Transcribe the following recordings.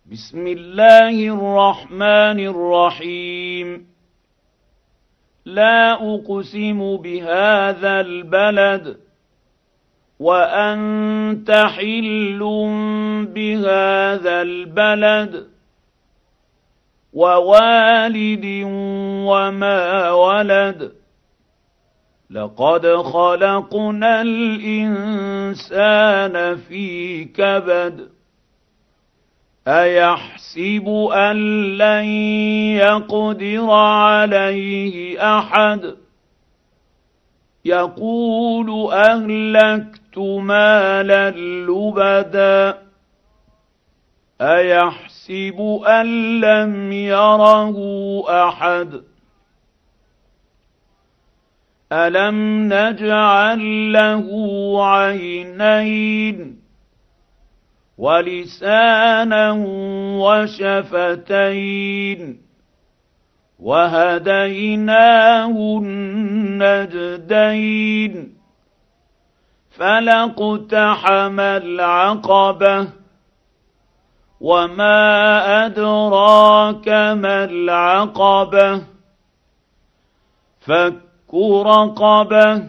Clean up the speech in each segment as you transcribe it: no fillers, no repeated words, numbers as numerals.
بسم الله الرحمن الرحيم لا أقسم بهذا البلد وأنت حل بهذا البلد ووالد وما ولد لقد خلقنا الإنسان في كبد أيحسب أن لن يقدر عليه أحد يقول أهلكت مالا لبدا أيحسب أن لم يره أحد ألم نجعل له عينين ولسانا وشفتين وهديناه النجدين فلاقتحم العقبة وما أدراك ما العقبة فك رقبة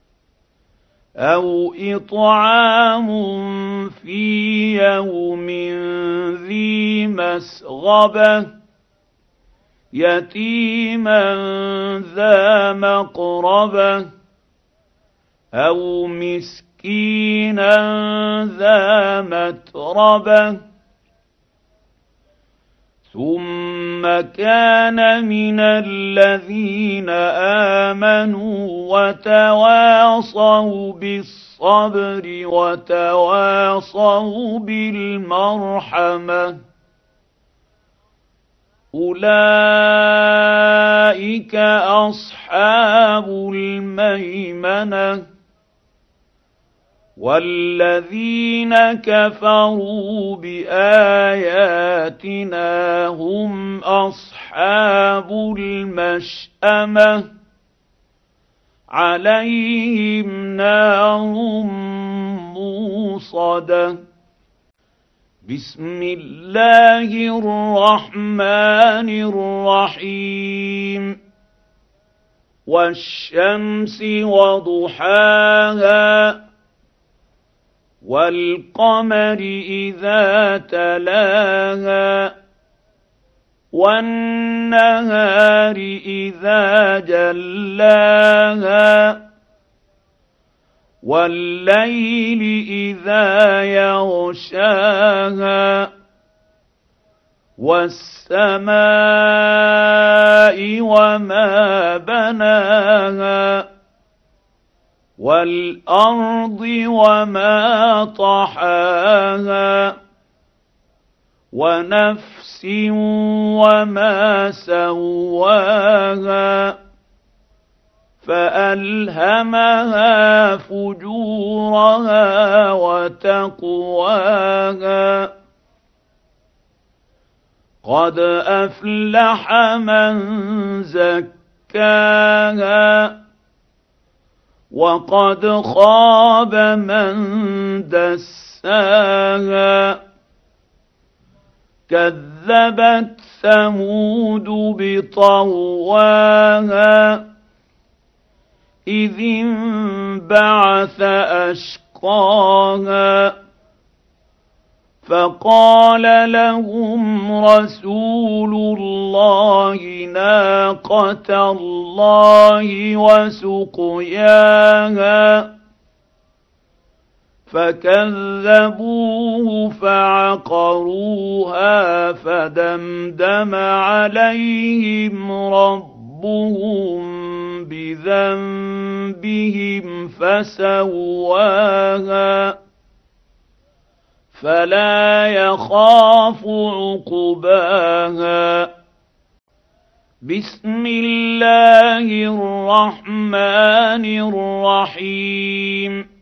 أو إطعام في يوم ذي مسغبة يتيما ذا مقربة أو مسكينا ذا متربة ثم كان من الذين آمنوا وتواصوا بالصبر وتواصوا بالمرحمة أولئك أصحاب الميمنة والذين كفروا بآياتنا هم أصحاب المشأمة عليهم نار موصدة بسم الله الرحمن الرحيم والشمس وضحاها والقمر إذا تلاها والنهار إذا جلاها والليل إذا يغشاها والسماء وما بناها والأرض وما طحاها ونفس وما سواها فألهمها فجورها وتقواها قد أفلح من زكاها وقد خاب من دساها كذبت ثمود بطغواها إذ انبعث أشقاها فقال لهم رسول الله ناقة الله وسقياها فكذبوه فعقروها فدمدم عليهم ربهم بذنبهم فسواها فلا يخاف عقباها بسم الله الرحمن الرحيم